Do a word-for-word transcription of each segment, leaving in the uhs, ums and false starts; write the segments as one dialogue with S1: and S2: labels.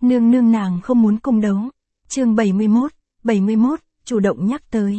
S1: Nương nương nàng không muốn cung đấu. Chương bảy mươi mốt, bảy mươi mốt, chủ động nhắc tới.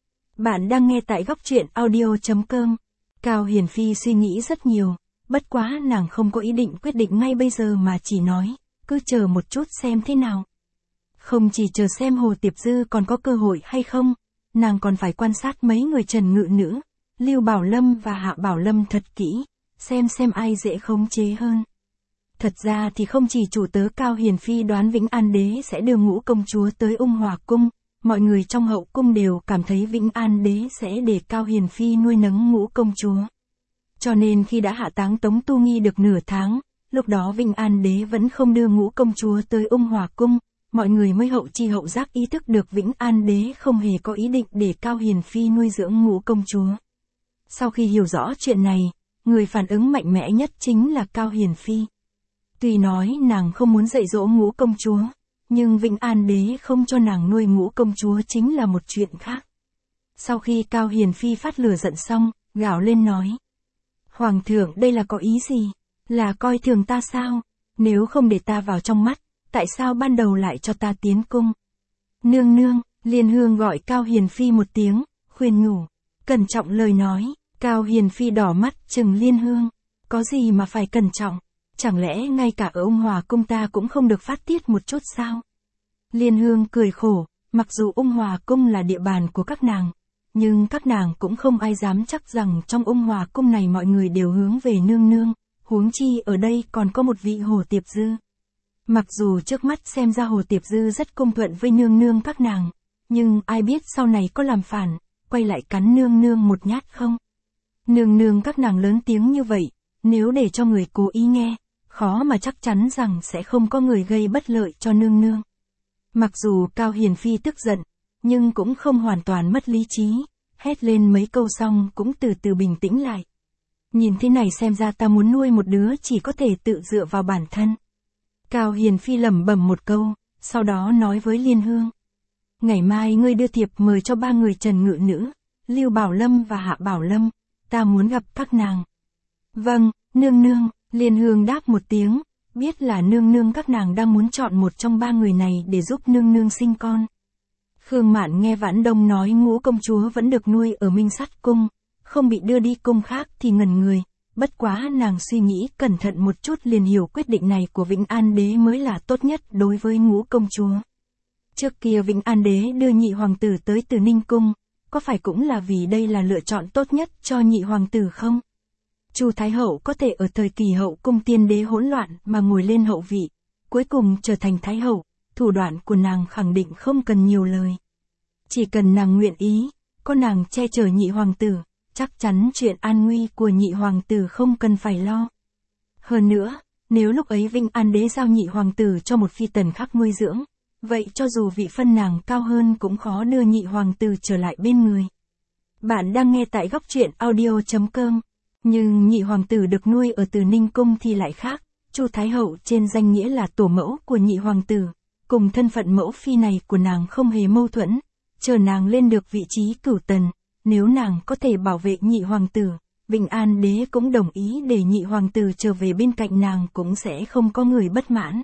S1: Bạn đang nghe tại góc truyện audio chấm com. Cao Hiền Phi suy nghĩ rất nhiều, bất quá nàng không có ý định quyết định ngay bây giờ mà chỉ nói, cứ chờ một chút xem thế nào. Không chỉ chờ xem Hồ Tiệp Dư còn có cơ hội hay không, nàng còn phải quan sát mấy người Trần Ngự Nữ, Lưu Bảo Lâm và Hạ Bảo Lâm thật kỹ, xem xem ai dễ khống chế hơn. Thật ra thì không chỉ chủ tớ Cao Hiền Phi đoán Vĩnh An Đế sẽ đưa Ngũ công chúa tới Ung Hòa cung, mọi người trong hậu cung đều cảm thấy Vĩnh An Đế sẽ để Cao Hiền Phi nuôi nấng Ngũ công chúa. Cho nên khi đã hạ táng Tống Tu Nghi được nửa tháng, lúc đó Vĩnh An Đế vẫn không đưa Ngũ công chúa tới Ung Hòa cung, mọi người mới hậu chi hậu giác ý thức được Vĩnh An Đế không hề có ý định để Cao Hiền Phi nuôi dưỡng Ngũ công chúa. Sau khi hiểu rõ chuyện này, người phản ứng mạnh mẽ nhất chính là Cao Hiền Phi. Tuy nói nàng không muốn dạy dỗ Ngũ công chúa, nhưng Vĩnh An Đế không cho nàng nuôi Ngũ công chúa chính là một chuyện khác. Sau khi Cao Hiền Phi phát lửa giận xong, gào lên nói: Hoàng thượng đây là có ý gì? Là coi thường ta sao? Nếu không để ta vào trong mắt, tại sao ban đầu lại cho ta tiến cung? Nương nương, Liên Hương gọi Cao Hiền Phi một tiếng, khuyên nhủ, cẩn trọng lời nói. Cao Hiền Phi đỏ mắt trừng Liên Hương, có gì mà phải cẩn trọng? Chẳng lẽ ngay cả ở Ung Hòa cung ta cũng không được phát tiết một chút sao? Liên Hương cười khổ, mặc dù Ung Hòa cung là địa bàn của các nàng, nhưng các nàng cũng không ai dám chắc rằng trong Ung Hòa cung này mọi người đều hướng về nương nương, huống chi ở đây còn có một vị Hồ Tiệp Dư. Mặc dù trước mắt xem ra Hồ Tiệp Dư rất cung thuận với nương nương các nàng, nhưng ai biết sau này có làm phản, quay lại cắn nương nương một nhát không? Nương nương các nàng lớn tiếng như vậy, nếu để cho người cố ý nghe, khó mà chắc chắn rằng sẽ không có người gây bất lợi cho nương nương. Mặc dù Cao Hiền Phi tức giận, nhưng cũng không hoàn toàn mất lý trí, hét lên mấy câu xong cũng từ từ bình tĩnh lại. Nhìn thế này xem ra ta muốn nuôi một đứa chỉ có thể tự dựa vào bản thân. Cao Hiền Phi lẩm bẩm một câu, sau đó nói với Liên Hương: Ngày mai ngươi đưa thiệp mời cho ba người Trần Ngự Nữ, Lưu Bảo Lâm và Hạ Bảo Lâm, ta muốn gặp các nàng. Vâng, nương nương. Liên Hương đáp một tiếng, biết là nương nương các nàng đang muốn chọn một trong ba người này để giúp nương nương sinh con. Khương Mạn nghe Vãn Đông nói Ngũ công chúa vẫn được nuôi ở Minh Sắt cung, không bị đưa đi cung khác thì ngẩn người, bất quá nàng suy nghĩ cẩn thận một chút liền hiểu quyết định này của Vĩnh An Đế mới là tốt nhất đối với Ngũ công chúa. Trước kia Vĩnh An Đế đưa nhị hoàng tử tới Từ Ninh cung, có phải cũng là vì đây là lựa chọn tốt nhất cho nhị hoàng tử không? Chu Thái Hậu có thể ở thời kỳ hậu cung tiên đế hỗn loạn mà ngồi lên hậu vị, cuối cùng trở thành Thái Hậu, thủ đoạn của nàng khẳng định không cần nhiều lời. Chỉ cần nàng nguyện ý, có nàng che chở nhị hoàng tử, chắc chắn chuyện an nguy của nhị hoàng tử không cần phải lo. Hơn nữa, nếu lúc ấy Vĩnh An Đế giao nhị hoàng tử cho một phi tần khác nuôi dưỡng, vậy cho dù vị phân nàng cao hơn cũng khó đưa nhị hoàng tử trở lại bên người. Bạn đang nghe tại góc truyện audio chấm com. Nhưng nhị hoàng tử được nuôi ở Từ Ninh cung thì lại khác, Chu Thái Hậu trên danh nghĩa là tổ mẫu của nhị hoàng tử, cùng thân phận mẫu phi này của nàng không hề mâu thuẫn, chờ nàng lên được vị trí cửu tần, nếu nàng có thể bảo vệ nhị hoàng tử, Vĩnh An Đế cũng đồng ý để nhị hoàng tử trở về bên cạnh nàng cũng sẽ không có người bất mãn.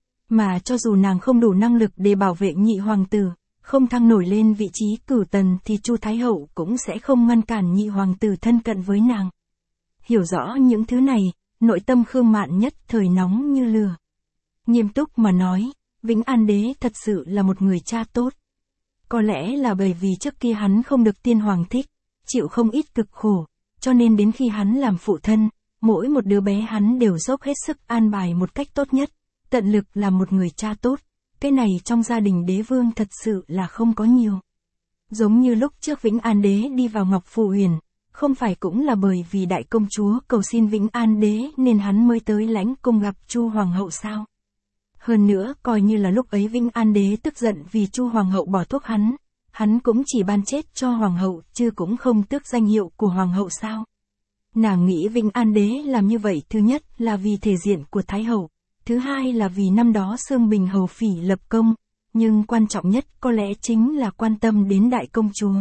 S1: Mà cho dù nàng không đủ năng lực để bảo vệ nhị hoàng tử, không thăng nổi lên vị trí cửu tần thì Chu Thái Hậu cũng sẽ không ngăn cản nhị hoàng tử thân cận với nàng. Hiểu rõ những thứ này, nội tâm Khương Mạn nhất thời nóng như lửa. Nghiêm túc mà nói, Vĩnh An Đế thật sự là một người cha tốt. Có lẽ là bởi vì trước kia hắn không được tiên hoàng thích, chịu không ít cực khổ, cho nên đến khi hắn làm phụ thân, mỗi một đứa bé hắn đều dốc hết sức an bài một cách tốt nhất, tận lực là một người cha tốt. Cái này trong gia đình đế vương thật sự là không có nhiều. Giống như lúc trước Vĩnh An Đế đi vào Ngọc Phù Huyền, không phải cũng là bởi vì đại công chúa cầu xin Vĩnh An Đế nên hắn mới tới lãnh cung gặp Chu hoàng hậu sao? Hơn nữa, coi như là lúc ấy Vĩnh An Đế tức giận vì Chu hoàng hậu bỏ thuốc hắn, hắn cũng chỉ ban chết cho hoàng hậu chứ cũng không tước danh hiệu của hoàng hậu sao? Nàng nghĩ Vĩnh An Đế làm như vậy thứ nhất là vì thể diện của Thái hậu, thứ hai là vì năm đó Xương Bình hầu phỉ lập công, nhưng quan trọng nhất có lẽ chính là quan tâm đến đại công chúa.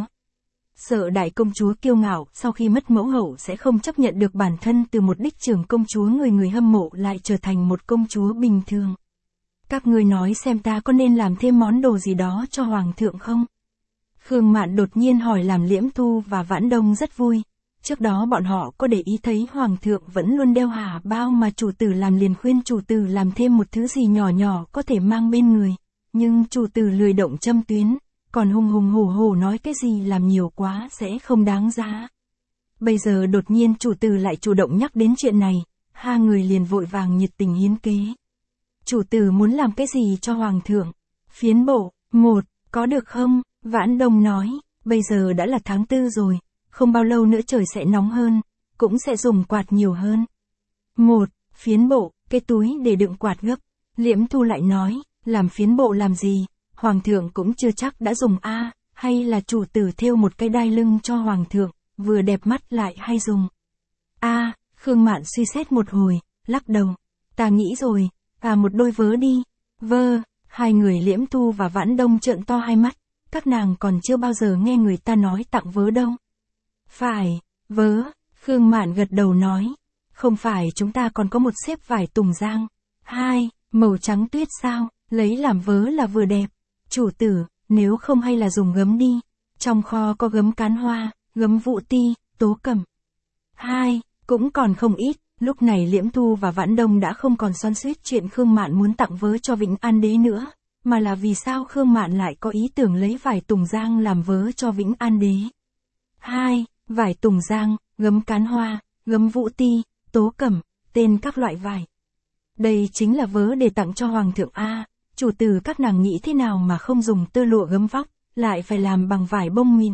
S1: Sợ đại công chúa kiêu ngạo sau khi mất mẫu hậu sẽ không chấp nhận được bản thân từ một đích trưởng công chúa người người hâm mộ lại trở thành một công chúa bình thường. Các ngươi nói xem ta có nên làm thêm món đồ gì đó cho Hoàng thượng không? Khương Mạn đột nhiên hỏi làm Liễm Thu và Vãn Đông rất vui. Trước đó bọn họ có để ý thấy Hoàng thượng vẫn luôn đeo hà bao mà chủ tử làm, liền khuyên chủ tử làm thêm một thứ gì nhỏ nhỏ có thể mang bên người. Nhưng chủ tử lười động châm tuyến, còn hùng hùng hổ hổ nói cái gì làm nhiều quá sẽ không đáng giá. Bây giờ đột nhiên chủ tử lại chủ động nhắc đến chuyện này, hai người liền vội vàng nhiệt tình hiến kế. Chủ tử muốn làm cái gì cho Hoàng thượng? Phiến bộ, một, có được không? Vãn Đông nói, bây giờ đã là tháng tư rồi, không bao lâu nữa trời sẽ nóng hơn, cũng sẽ dùng quạt nhiều hơn. Một, phiến bộ, cái túi để đựng quạt gấp. Liễm Thu lại nói, làm phiến bộ làm gì? Hoàng thượng cũng chưa chắc đã dùng a, hay là chủ tử thêu một cái đai lưng cho Hoàng thượng, vừa đẹp mắt lại hay dùng. A, Khương Mạn suy xét một hồi, lắc đầu. Ta nghĩ rồi, à một đôi vớ đi. Vơ, hai người Liễm Thu và Vãn Đông trợn to hai mắt, các nàng còn chưa bao giờ nghe người ta nói tặng vớ đâu. Phải, vớ, Khương Mạn gật đầu nói. Không phải chúng ta còn có một xếp vải tùng giang. Hai, màu trắng tuyết sao, lấy làm vớ là vừa đẹp. Chủ tử, nếu không hay là dùng gấm đi. Trong kho có gấm cán hoa, gấm vũ ti, tố cẩm. Hai, cũng còn không ít. Lúc này Liễm Thu và Vãn Đông đã không còn xoắn xuýt chuyện Khương Mạn muốn tặng vớ cho Vĩnh An Đế nữa, mà là vì sao Khương Mạn lại có ý tưởng lấy vải tùng giang làm vớ cho Vĩnh An Đế. Hai, vải tùng giang, gấm cán hoa, gấm vũ ti, tố cẩm, tên các loại vải. Đây chính là vớ để tặng cho Hoàng thượng a. Chủ tử các nàng nghĩ thế nào mà không dùng tơ lụa gấm vóc, lại phải làm bằng vải bông mịn.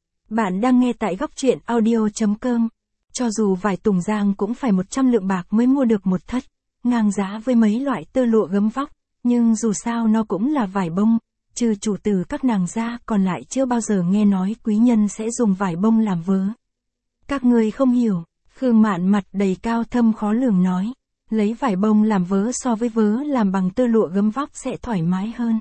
S1: Bạn đang nghe tại góc truyện audio chấm com. Cho dù vải tùng giang cũng phải một trăm lượng bạc mới mua được một thất, ngang giá với mấy loại tơ lụa gấm vóc, nhưng dù sao nó cũng là vải bông, trừ chủ tử các nàng ra còn lại chưa bao giờ nghe nói quý nhân sẽ dùng vải bông làm vớ. Các người không hiểu, Khương Mạn mặt đầy cao thâm khó lường nói, lấy vải bông làm vớ so với vớ làm bằng tơ lụa gấm vóc sẽ thoải mái hơn.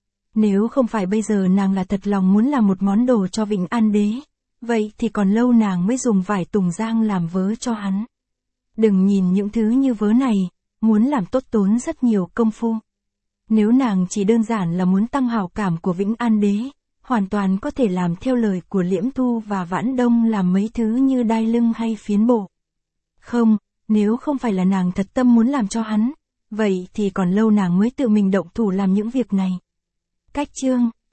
S1: Nếu không phải bây giờ nàng là thật lòng muốn làm một món đồ cho Vĩnh An Đế, vậy thì còn lâu nàng mới dùng vải tùng giang làm vớ cho hắn. Đừng nhìn những thứ như vớ này, muốn làm tốt tốn rất nhiều công phu. Nếu nàng chỉ đơn giản là muốn tăng hào cảm của Vĩnh An Đế, hoàn toàn có thể làm theo lời của Liễm Thu và Vãn Đông làm mấy thứ như đai lưng hay phiến bộ. Không, nếu không phải là nàng thật tâm muốn làm cho hắn, vậy thì còn lâu nàng mới tự mình động thủ làm những việc này. Cách chương